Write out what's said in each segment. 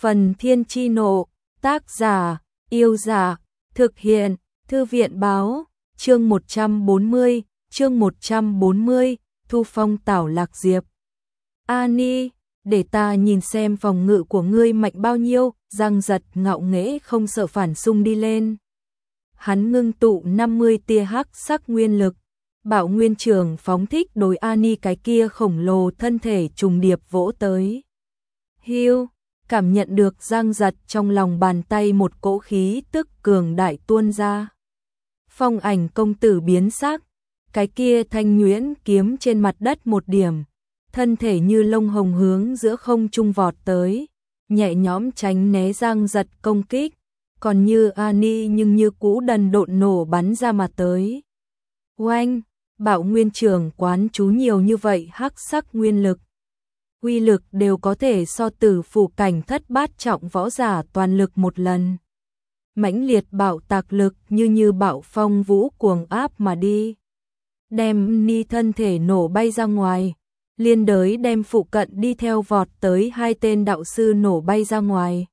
Phần Thiên Chi Nộ, tác giả, Yêu Giả, thực hiện, Thư viện Báo, chương 140, Thu Phong Tảo Lạc Diệp. Ani, để ta nhìn xem phòng ngự của ngươi mạnh bao nhiêu, Giang Giật ngạo nghễ không sợ phản xung đi lên. Hắn ngưng tụ 50 tia hắc sắc nguyên lực, Bạo Nguyên Trường phóng thích đối Ani cái kia khổng lồ thân thể trùng điệp vỗ tới. Hiu, cảm nhận được Giang Giật trong lòng bàn tay một cỗ khí tức cường đại tuôn ra. Phong Ảnh công tử biến sắc, cái kia thanh nhuyễn kiếm trên mặt đất một điểm, thân thể như lông hồng hướng giữa không trung vọt tới, nhẹ nhõm tránh né Giang Giật công kích, còn như Ani nhưng như cũ đần độn nổ bắn ra mà tới. Oanh, Bạo Nguyên Trường quán chú nhiều như vậy hắc sắc nguyên lực, uy lực đều có thể so Tử Phủ cảnh thất bát trọng võ giả toàn lực một lần. Mãnh liệt bạo tạc lực như bạo phong vũ cuồng áp mà đi, đem Ni thân thể nổ bay ra ngoài, liên đới đem phụ cận đi theo vọt tới hai tên đạo sư nổ bay ra ngoài.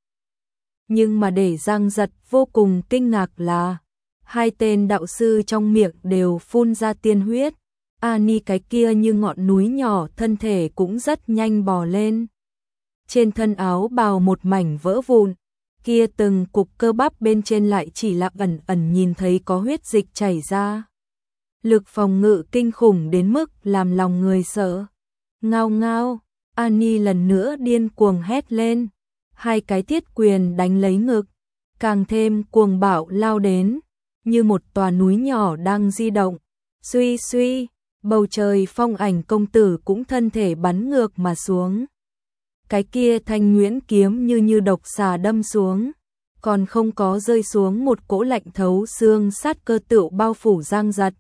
Nhưng mà để Giang Giật vô cùng kinh ngạc là hai tên đạo sư trong miệng đều phun ra tiên huyết. Ani cái kia như ngọn núi nhỏ thân thể cũng rất nhanh bò lên. Trên thân áo bào một mảnh vỡ vụn, kia từng cục cơ bắp bên trên lại chỉ là ẩn ẩn nhìn thấy có huyết dịch chảy ra. Lực phòng ngự kinh khủng đến mức làm lòng người sợ. Ngao ngao, Ani lần nữa điên cuồng hét lên, hai cái thiết quyền đánh lấy ngực, càng thêm cuồng bạo lao đến, như một tòa núi nhỏ đang di động. Suy suy, bầu trời Phong Ảnh công tử cũng thân thể bắn ngược mà xuống. Cái kia thanh nhuyễn kiếm như độc xà đâm xuống, còn không có rơi xuống một cỗ lạnh thấu xương sát cơ tựu bao phủ Giang Giật.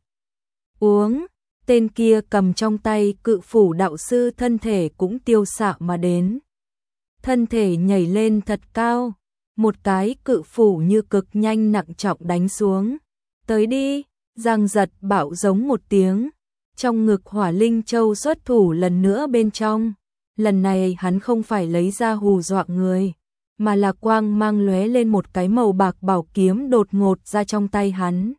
Uống, tên kia cầm trong tay cự phủ đạo sư thân thể cũng tiêu xạ mà đến. Thân thể nhảy lên thật cao, một cái cự phủ như cực nhanh nặng trọng đánh xuống. Tới đi, Giang Giật bạo giống một tiếng, trong ngực Hỏa Linh Châu xuất thủ lần nữa bên trong. Lần này hắn không phải lấy ra hù dọa người, mà là quang mang lóe lên một cái màu bạc bảo kiếm đột ngột ra trong tay hắn.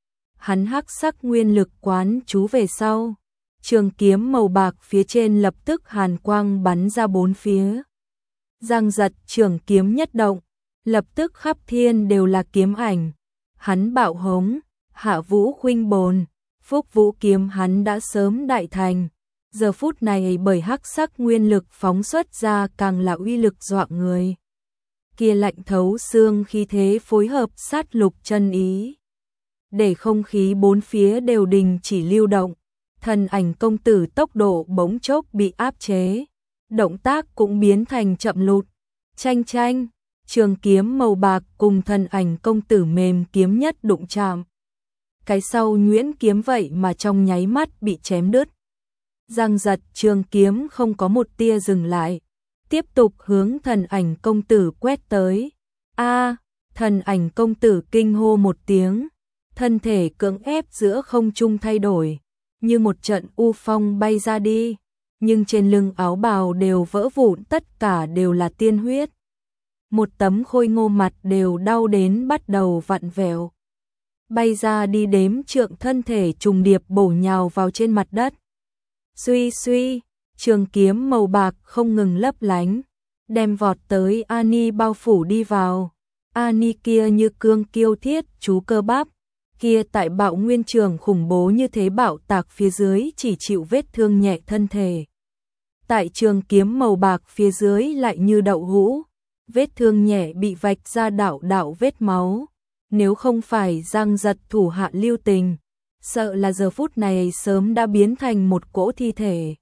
Hắn hắc sắc nguyên lực quán chú về sau, trường kiếm màu bạc phía trên lập tức hàn quang bắn ra bốn phía. Giang Giật trường kiếm nhất động, lập tức khắp thiên đều là kiếm ảnh. Hắn bạo hống, Hạ Vũ Khuynh Bồn, Phúc Vũ kiếm hắn đã sớm đại thành. Giờ phút này bởi hắc sắc nguyên lực phóng xuất ra càng là uy lực dọa người. Kia lạnh thấu xương khí thế phối hợp sát lục chân ý, để không khí bốn phía đều đình chỉ lưu động. Thần Ảnh công tử tốc độ bỗng chốc bị áp chế, động tác cũng biến thành chậm lụt. Chanh chanh, trường kiếm màu bạc cùng Thần Ảnh công tử mềm kiếm nhất đụng chạm. Cái sau nhuyễn kiếm vậy mà trong nháy mắt bị chém đứt. Giang Giật trường kiếm không có một tia dừng lại, tiếp tục hướng Thần Ảnh công tử quét tới. A, Thần Ảnh công tử kinh hô một tiếng, thân thể cưỡng ép giữa không trung thay đổi, như một trận u phong bay ra đi, nhưng trên lưng áo bào đều vỡ vụn, tất cả đều là tiên huyết. Một tấm khôi ngô mặt đều đau đến bắt đầu vặn vẹo. Bay ra đi đếm trượng thân thể trùng điệp bổ nhào vào trên mặt đất. Suy suy, trường kiếm màu bạc không ngừng lấp lánh, đem vọt tới Ani bao phủ đi vào. Ani kia như cương kiêu thiết chú cơ bắp, kia tại Bạo Nguyên Trường khủng bố như thế bạo tạc phía dưới chỉ chịu vết thương nhẹ thân thể. Tại trường kiếm màu bạc phía dưới lại như đậu hũ, vết thương nhẹ bị vạch ra đạo đạo vết máu. Nếu không phải Giang Giật thủ hạ lưu tình, sợ là giờ phút này sớm đã biến thành một cỗ thi thể.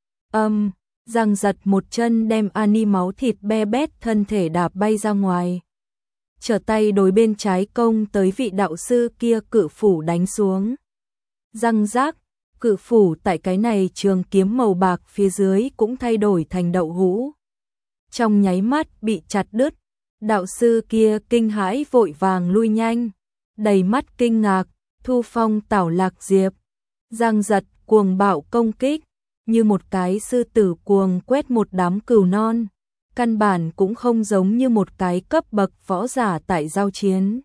Giang Giật một chân đem Ani máu thịt be bét thân thể đạp bay ra ngoài. Trở tay đối bên trái công tới vị đạo sư kia cự phủ đánh xuống. Răng rác, cự phủ tại cái này trường kiếm màu bạc phía dưới cũng thay đổi thành đậu hũ. Trong nháy mắt bị chặt đứt, đạo sư kia kinh hãi vội vàng lui nhanh, đầy mắt kinh ngạc, Thu Phong Tảo Lạc Diệp. Giang Giật cuồng bạo công kích, như một cái sư tử cuồng quét một đám cừu non. căn bản cũng không giống như một cái cấp bậc võ giả tại giao chiến.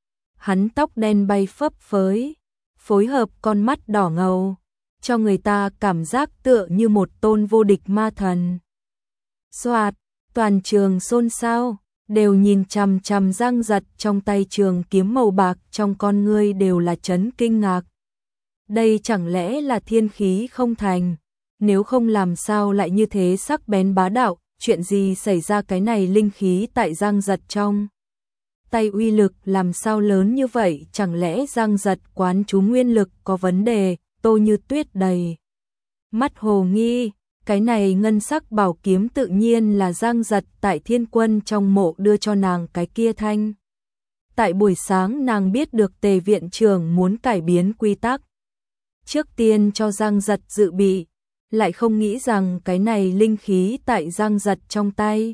Hắn tóc đen bay phấp phới, phối hợp con mắt đỏ ngầu, cho người ta cảm giác tựa như một tôn vô địch ma thần. Soạt, toàn trường xôn xao, đều nhìn chằm chằm Giang Giật trong tay trường kiếm màu bạc, trong con ngươi đều là chấn kinh ngạc. Đây chẳng lẽ là thiên khí không thành, nếu không làm sao lại như thế sắc bén bá đạo, chuyện gì xảy ra, cái này linh khí tại Giang Giật trong tay uy lực làm sao lớn như vậy, chẳng lẽ Giang Giật quán chú nguyên lực có vấn đề? Tô Như Tuyết đầy mắt hồ nghi, cái này ngân sắc bảo kiếm tự nhiên là Giang Giật tại Thiên Quân trong mộ đưa cho nàng cái kia thanh. Tại buổi sáng nàng biết được Tề viện trưởng muốn cải biến quy tắc, trước tiên cho Giang Giật dự bị, lại không nghĩ rằng cái này linh khí tại Giang Giật trong tay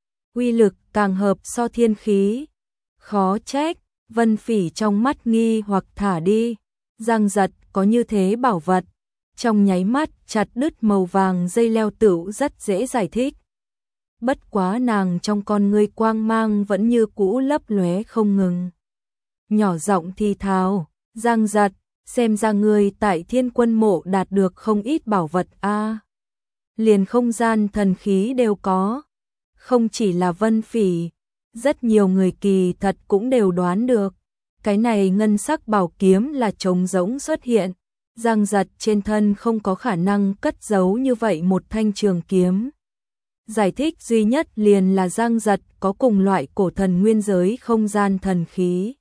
uy lực càng hợp so thiên khí. Khó trách, Vân Phỉ trong mắt nghi hoặc thả đi, Giang Giật có như thế bảo vật, trong nháy mắt chặt đứt màu vàng dây leo tửu rất dễ giải thích. Bất quá nàng trong con ngươi quang mang vẫn như cũ lấp lóe không ngừng. Nhỏ giọng thì thào, Giang Giật, xem ra ngươi tại Thiên Quân mộ đạt được không ít bảo vật a. Liền không gian thần khí đều có, không chỉ là Vân Phỉ, rất nhiều người kỳ thật cũng đều đoán được, cái này ngân sắc bảo kiếm là trống rỗng xuất hiện, Giang Giật trên thân không có khả năng cất giấu như vậy một thanh trường kiếm. Giải thích duy nhất liền là Giang Giật có cùng loại cổ thần nguyên giới không gian thần khí.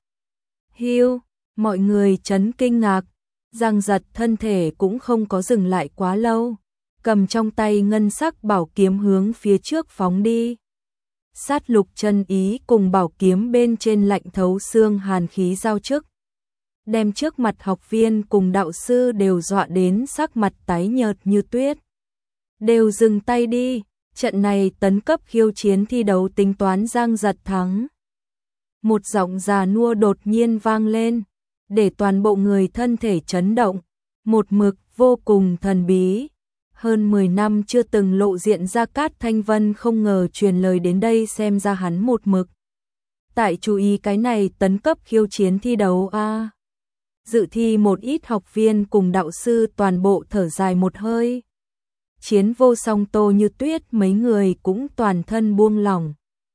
Hiu, mọi người chấn kinh ngạc, Giang Giật thân thể cũng không có dừng lại quá lâu, cầm trong tay ngân sắc bảo kiếm hướng phía trước phóng đi. Sát lục chân ý cùng bảo kiếm bên trên lạnh thấu xương hàn khí giao chức, đem trước mặt học viên cùng đạo sư đều dọa đến sắc mặt tái nhợt như tuyết. Đều dừng tay đi, trận này tấn cấp khiêu chiến thi đấu tính toán Giang Giật thắng. Một giọng già nua đột nhiên vang lên, để toàn bộ người thân thể chấn động, một mực vô cùng thần bí. Hơn 10 năm chưa từng lộ diện Gia Cát Thanh Vân không ngờ truyền lời đến đây, xem ra hắn một mực tại chú ý cái này tấn cấp khiêu chiến thi đấu a. Dự thi một ít học viên cùng đạo sư toàn bộ thở dài một hơi. Chiến vô song, Tô Như Tuyết mấy người cũng toàn thân buông lỏng.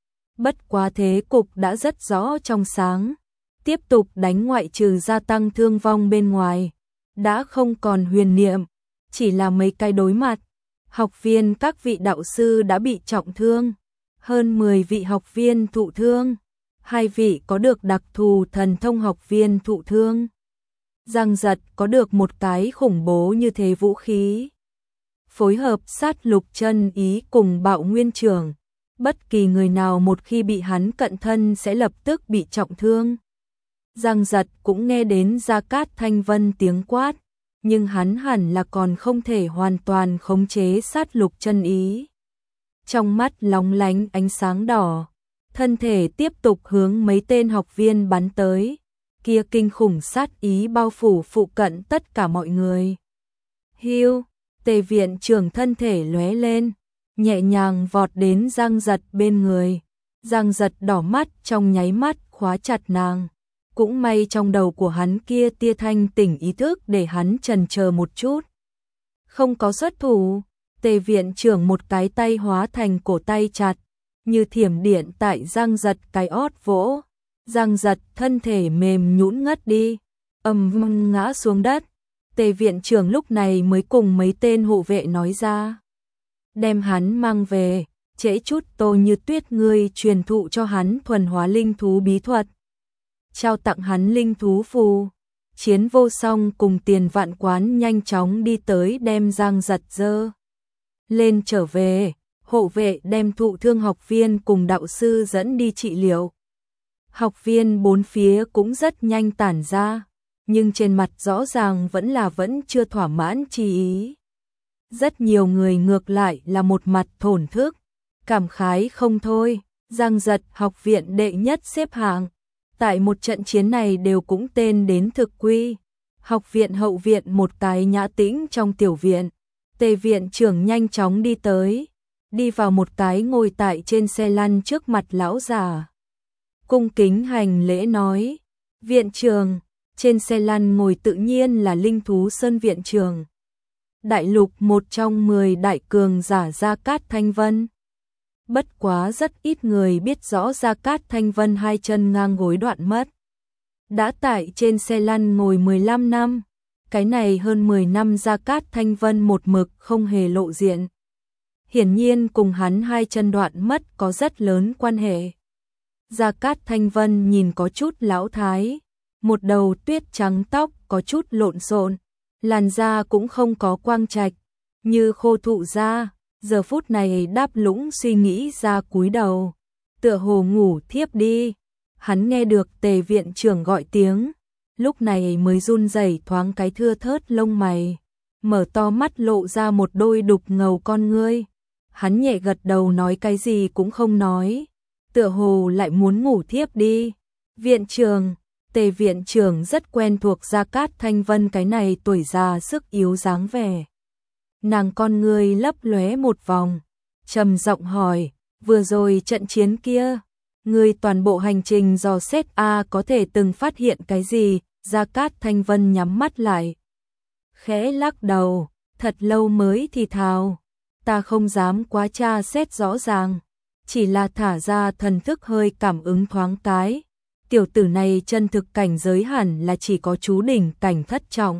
Bất quá thế cục đã rất rõ trong sáng, tiếp tục đánh ngoại trừ gia tăng thương vong bên ngoài, đã không còn huyền niệm. Chỉ là mấy cái đối mặt, học viên các vị đạo sư đã bị trọng thương, hơn 10 vị học viên thụ thương, 2 vị có được đặc thù thần thông học viên thụ thương. Giang Giật có được một cái khủng bố như thế vũ khí, phối hợp sát lục chân ý cùng bạo nguyên trưởng, bất kỳ người nào một khi bị hắn cận thân sẽ lập tức bị trọng thương. Giang Giật cũng nghe đến Gia Cát Thanh Vân tiếng quát, nhưng hắn hẳn là còn không thể hoàn toàn khống chế sát lục chân ý. Trong mắt lóng lánh ánh sáng đỏ, thân thể tiếp tục hướng mấy tên học viên bắn tới, kia kinh khủng sát ý bao phủ phụ cận tất cả mọi người. Hiu, Tề viện trưởng thân thể lóe lên, nhẹ nhàng vọt đến Giang Giật bên người. Giang Giật đỏ mắt, trong nháy mắt khóa chặt nàng. Cũng may trong đầu của hắn kia tia thanh tỉnh ý thức để hắn chần chờ một chút. Không có xuất thủ, Tề viện trưởng một cái tay hóa thành cổ tay chặt, như thiểm điện tại Giang Giật cái ót vỗ. Giang Giật thân thể mềm nhũn ngất đi, ầm ngã xuống đất. Tề viện trưởng lúc này mới cùng mấy tên hộ vệ nói ra, đem hắn mang về, trễ chút Tô Như Tuyết ngươi truyền thụ cho hắn thuần hóa linh thú bí thuật, trao tặng hắn linh thú phù. Chiến vô song cùng Tiền Vạn Quán nhanh chóng đi tới đem Giang Giật dơ lên trở về, hộ vệ đem thụ thương học viên cùng đạo sư dẫn đi trị liệu. Học viên bốn phía cũng rất nhanh tản ra, nhưng trên mặt rõ ràng vẫn chưa thỏa mãn chi ý. Rất nhiều người ngược lại là một mặt thổn thức, cảm khái không thôi. Giang Giật học viện đệ nhất xếp hạng, tại một trận chiến này đều cũng tên đến thực quy. Học viện hậu viện một cái nhã tĩnh trong tiểu viện, Tề viện trưởng nhanh chóng đi tới, đi vào một cái ngồi tại trên xe lăn trước mặt lão già. Cung kính hành lễ nói, viện trưởng. Trên xe lăn ngồi tự nhiên là Linh Thú Sơn viện trưởng. Đại lục một trong 10 đại cường giả Gia Cát Thanh Vân. Bất quá rất ít người biết rõ Gia Cát Thanh Vân hai chân ngang gối đoạn mất. Đã tại trên xe lăn ngồi 15 năm, cái này hơn 10 năm Gia Cát Thanh Vân một mực không hề lộ diện. Hiển nhiên cùng hắn hai chân đoạn mất có rất lớn quan hệ. Gia Cát Thanh Vân nhìn có chút lão thái, một đầu tuyết trắng tóc có chút lộn xộn, làn da cũng không có quang trạch, như khô thụ da, giờ phút này đáp lũng suy nghĩ ra cúi đầu, tựa hồ ngủ thiếp đi. Hắn nghe được Tề viện trưởng gọi tiếng, lúc này mới run rẩy thoáng cái thưa thớt lông mày, mở to mắt lộ ra một đôi đục ngầu con ngươi. Hắn nhẹ gật đầu nói cái gì cũng không nói, tựa hồ lại muốn ngủ thiếp đi. Viện trưởng, Tề viện trưởng rất quen thuộc Gia Cát Thanh Vân cái này tuổi già sức yếu dáng vẻ. Nàng con ngươi lấp lóe một vòng, trầm giọng hỏi, vừa rồi trận chiến kia, ngươi toàn bộ hành trình dò xét có thể từng phát hiện cái gì? Gia Cát Thanh Vân nhắm mắt lại, khẽ lắc đầu, thật lâu mới thì thào, ta không dám quá tra xét rõ ràng, chỉ là thả ra thần thức hơi cảm ứng thoáng cái. Tiểu tử này chân thực cảnh giới hẳn là chỉ có chú đỉnh cảnh thất trọng.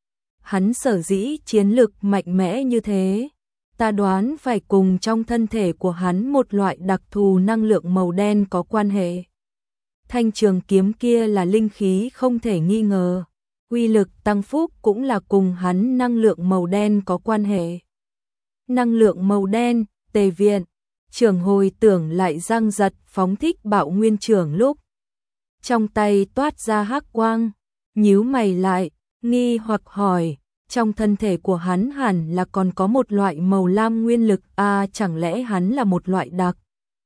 Hắn sở dĩ chiến lực mạnh mẽ như thế, ta đoán phải cùng trong thân thể của hắn một loại đặc thù năng lượng màu đen có quan hệ. Thanh trường kiếm kia là linh khí không thể nghi ngờ, uy lực tăng phúc cũng là cùng hắn năng lượng màu đen có quan hệ. Năng lượng màu đen, Tề viện trưởng hồi tưởng lại Giang Giật phóng thích Bạo Nguyên trưởng lúc trong tay toát ra hắc quang, nhíu mày lại, nghi hoặc hỏi, trong thân thể của hắn hẳn là còn có một loại màu lam nguyên lực, chẳng lẽ hắn là một loại đặc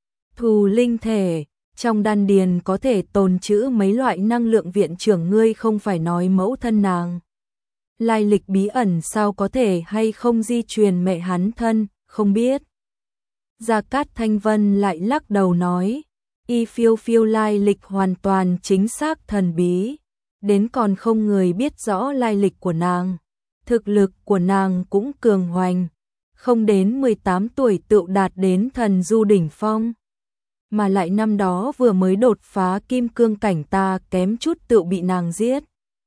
thù linh thể, trong đan điền có thể tồn trữ mấy loại năng lượng? Viện trưởng, ngươi không phải nói mẫu thân nàng lai lịch bí ẩn sao, có thể hay không di truyền mẹ hắn thân, không biết. Gia Cát Thanh Vân lại lắc đầu nói, y phiêu phiêu lai lịch hoàn toàn chính xác thần bí, đến còn không người biết rõ lai lịch của nàng. Thực lực của nàng cũng cường hoành, không đến 18 tuổi tựu đạt đến thần du đỉnh phong. Mà lại năm đó vừa mới đột phá kim cương cảnh, ta kém chút tựu bị nàng giết.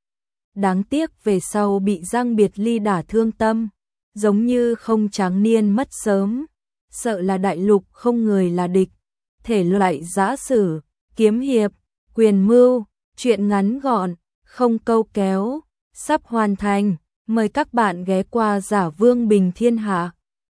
Đáng tiếc về sau bị Giang Biệt Ly đả thương tâm, giống như không tráng niên mất sớm, sợ là đại lục không người là địch. Thể loại giã sử, kiếm hiệp, quyền mưu, truyện ngắn gọn, không câu kéo, sắp hoàn thành. Mời các bạn ghé qua Giả Vương Bình Thiên Hạ.